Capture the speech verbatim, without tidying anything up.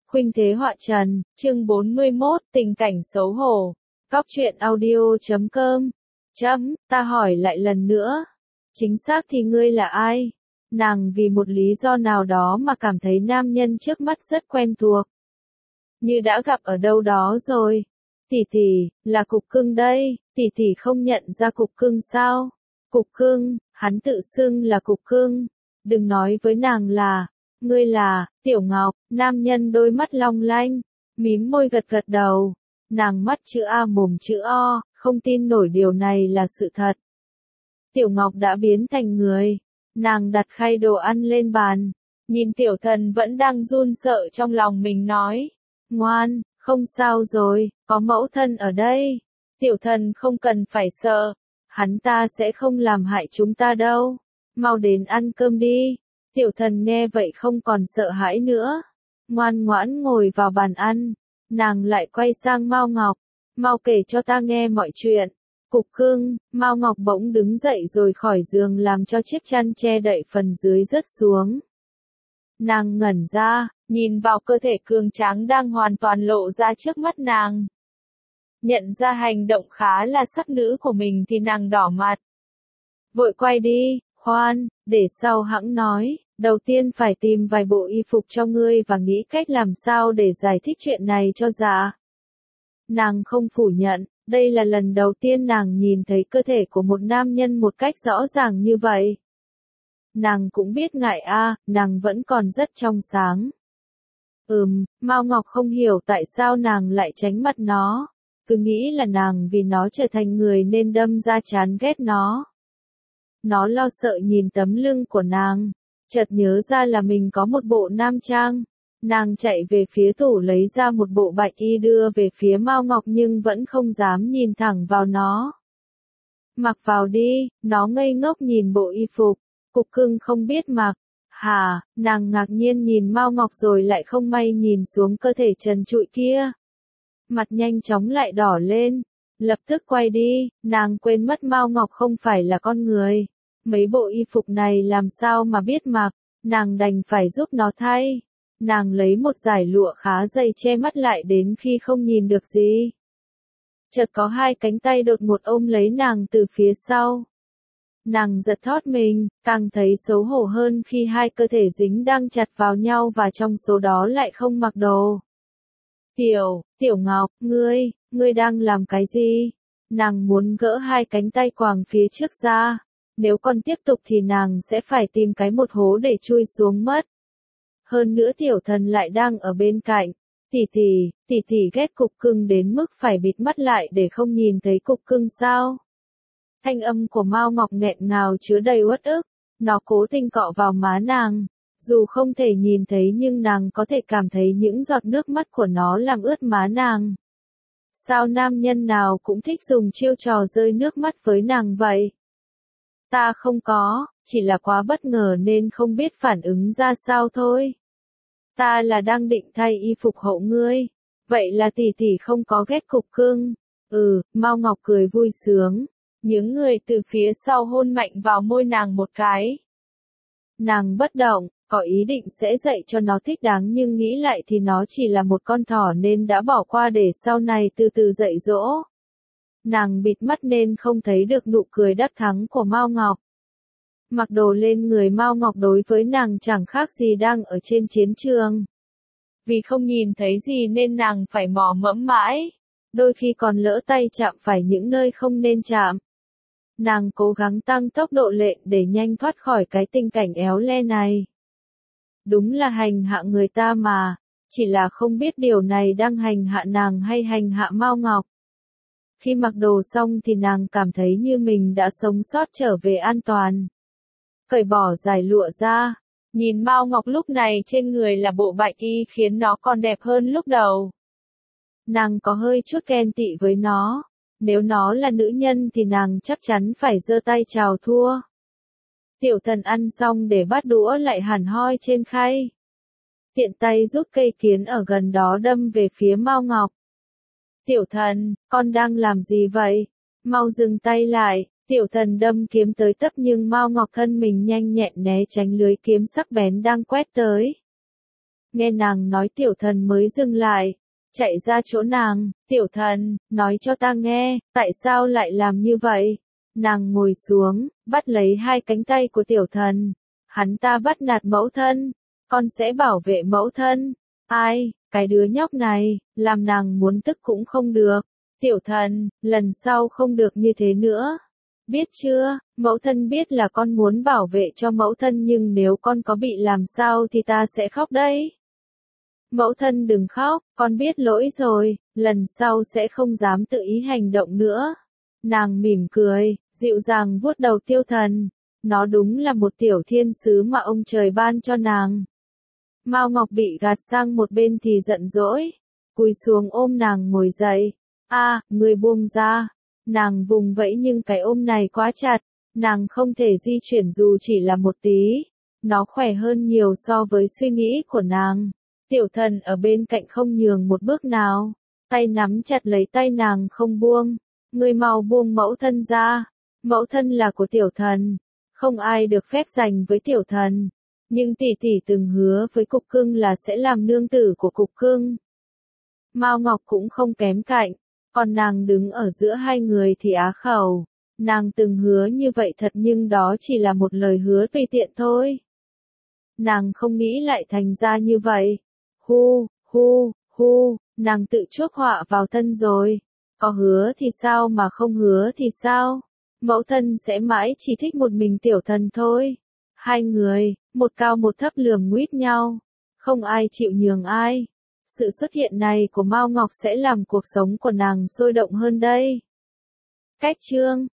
Khuynh thế họa trần, chương bốn mươi mốt, tình cảnh xấu hổ. Cóc truyện audio chấm com. Chấm, ta hỏi lại lần nữa. Chính xác thì ngươi là ai? Nàng vì một lý do nào đó mà cảm thấy nam nhân trước mắt rất quen thuộc. Như đã gặp ở đâu đó rồi. Tỷ tỷ, là cục cưng đây, tỷ tỷ không nhận ra cục cưng sao? Cục cưng, hắn tự xưng là cục cưng. Đừng nói với nàng là, ngươi là, Tiểu Ngọc, nam nhân đôi mắt long lanh, mím môi gật gật đầu. Nàng mắt chữ A mồm chữ O, không tin nổi điều này là sự thật. Tiểu Ngọc đã biến thành người. Nàng đặt khay đồ ăn lên bàn. Nhìn tiểu thần vẫn đang run sợ trong lòng mình nói. Ngoan, không sao rồi, có mẫu thân ở đây. Tiểu thần không cần phải sợ. Hắn ta sẽ không làm hại chúng ta đâu. Mau đến ăn cơm đi. Tiểu thần nghe vậy không còn sợ hãi nữa. Ngoan ngoãn ngồi vào bàn ăn. Nàng lại quay sang Mao Ngọc. Mau kể cho ta nghe mọi chuyện. Cục cưng, Mao Ngọc bỗng đứng dậy rồi khỏi giường làm cho chiếc chăn che đậy phần dưới rớt xuống. Nàng ngẩn ra, nhìn vào cơ thể cường tráng đang hoàn toàn lộ ra trước mắt nàng. Nhận ra hành động khá là sắc nữ của mình thì nàng đỏ mặt. Vội quay đi, khoan, để sau hẵng nói, đầu tiên phải tìm vài bộ y phục cho ngươi và nghĩ cách làm sao để giải thích chuyện này cho dạ. Nàng không phủ nhận, đây là lần đầu tiên nàng nhìn thấy cơ thể của một nam nhân một cách rõ ràng như vậy. Nàng cũng biết ngại a, nàng vẫn còn rất trong sáng. Ừm, Mao Ngọc không hiểu tại sao nàng lại tránh mặt nó, cứ nghĩ là nàng vì nó trở thành người nên đâm ra chán ghét nó. Nó lo sợ nhìn tấm lưng của nàng, chợt nhớ ra là mình có một bộ nam trang. Nàng chạy về phía tủ lấy ra một bộ bạch y đưa về phía Mao Ngọc nhưng vẫn không dám nhìn thẳng vào nó. Mặc vào đi, nó ngây ngốc nhìn bộ y phục, cục cưng không biết mặc. Hà, nàng ngạc nhiên nhìn Mao Ngọc rồi lại không may nhìn xuống cơ thể trần trụi kia. Mặt nhanh chóng lại đỏ lên, lập tức quay đi, nàng quên mất Mao Ngọc không phải là con người. Mấy bộ y phục này làm sao mà biết mặc, nàng đành phải giúp nó thay. Nàng lấy một dải lụa khá dày che mắt lại đến khi không nhìn được gì. Chợt có hai cánh tay đột ngột ôm lấy nàng từ phía sau. Nàng giật thót mình, càng thấy xấu hổ hơn khi hai cơ thể dính đang chặt vào nhau và trong số đó lại không mặc đồ. Tiểu, Tiểu Ngọc, ngươi, ngươi đang làm cái gì? Nàng muốn gỡ hai cánh tay quàng phía trước ra. Nếu còn tiếp tục thì nàng sẽ phải tìm cái một hố để chui xuống mất. Hơn nữa tiểu thần lại đang ở bên cạnh. Tỷ tỷ, tỷ tỷ ghét cục cưng đến mức phải bịt mắt lại để không nhìn thấy cục cưng sao? Thanh âm của Mao Ngọc nghẹn ngào chứa đầy uất ức. Nó cố tình cọ vào má nàng. Dù không thể nhìn thấy nhưng nàng có thể cảm thấy những giọt nước mắt của nó làm ướt má nàng. Sao nam nhân nào cũng thích dùng chiêu trò rơi nước mắt với nàng vậy? Ta không có, chỉ là quá bất ngờ nên không biết phản ứng ra sao thôi. Ta là đang định thay y phục hộ ngươi. Vậy là tỷ tỷ không có ghét cục cưng. Ừ, Mao Ngọc cười vui sướng. Những người từ phía sau hôn mạnh vào môi nàng một cái. Nàng bất động, có ý định sẽ dạy cho nó thích đáng nhưng nghĩ lại thì nó chỉ là một con thỏ nên đã bỏ qua để sau này từ từ dạy dỗ. Nàng bịt mắt nên không thấy được nụ cười đắc thắng của Mao Ngọc. Mặc đồ lên người Mao Ngọc đối với nàng chẳng khác gì đang ở trên chiến trường. Vì không nhìn thấy gì nên nàng phải mò mẫm mãi. Đôi khi còn lỡ tay chạm phải những nơi không nên chạm. Nàng cố gắng tăng tốc độ lệnh để nhanh thoát khỏi cái tình cảnh éo le này. Đúng là hành hạ người ta mà, chỉ là không biết điều này đang hành hạ nàng hay hành hạ Mao Ngọc. Khi mặc đồ xong thì nàng cảm thấy như mình đã sống sót trở về an toàn. Cởi bỏ dải lụa ra, nhìn Mao Ngọc lúc này trên người là bộ bạch y khiến nó còn đẹp hơn lúc đầu. Nàng có hơi chút ghen tị với nó, nếu nó là nữ nhân thì nàng chắc chắn phải giơ tay chào thua. Tiểu thần ăn xong để bát đũa lại hẳn hoi trên khay. Tiện tay rút cây kiến ở gần đó đâm về phía Mao Ngọc. Tiểu thần, con đang làm gì vậy? Mau dừng tay lại. Tiểu thần đâm kiếm tới tấp nhưng Mao Ngọc thân mình nhanh nhẹn né tránh lưới kiếm sắc bén đang quét tới. Nghe nàng nói tiểu thần mới dừng lại, chạy ra chỗ nàng, tiểu thần, nói cho ta nghe, tại sao lại làm như vậy? Nàng ngồi xuống, bắt lấy hai cánh tay của tiểu thần, hắn ta bắt nạt mẫu thân, con sẽ bảo vệ mẫu thân. Ai, cái đứa nhóc này, làm nàng muốn tức cũng không được. Tiểu thần, lần sau không được như thế nữa. Biết chưa, mẫu thân biết là con muốn bảo vệ cho mẫu thân nhưng nếu con có bị làm sao thì ta sẽ khóc đấy. Mẫu thân đừng khóc, con biết lỗi rồi, lần sau sẽ không dám tự ý hành động nữa. Nàng mỉm cười, dịu dàng vuốt đầu tiêu thần. Nó đúng là một tiểu thiên sứ mà ông trời ban cho nàng. Mao Ngọc bị gạt sang một bên thì giận dỗi, cúi xuống ôm nàng ngồi dậy. A, người buông ra. Nàng vùng vẫy nhưng cái ôm này quá chặt, nàng không thể di chuyển dù chỉ là một tí. Nó khỏe hơn nhiều so với suy nghĩ của nàng. Tiểu thần ở bên cạnh không nhường một bước nào, tay nắm chặt lấy tay nàng không buông. Người mau buông mẫu thân ra, mẫu thân là của tiểu thần, không ai được phép giành với tiểu thần. Nhưng tỷ tỷ từng hứa với cục cưng là sẽ làm nương tử của cục cưng. Mao Ngọc cũng không kém cạnh, còn nàng đứng ở giữa hai người thì á khẩu. Nàng từng hứa như vậy thật nhưng đó chỉ là một lời hứa tùy tiện thôi. Nàng không nghĩ lại thành ra như vậy. Hu, hu, hu, nàng tự chuốc họa vào thân rồi. Có hứa thì sao mà không hứa thì sao? Mẫu thân sẽ mãi chỉ thích một mình tiểu thần thôi. Hai người, một cao một thấp lườm nguýt nhau. Không ai chịu nhường ai. Sự xuất hiện này của Mao Ngọc sẽ làm cuộc sống của nàng sôi động hơn đây. Cách chương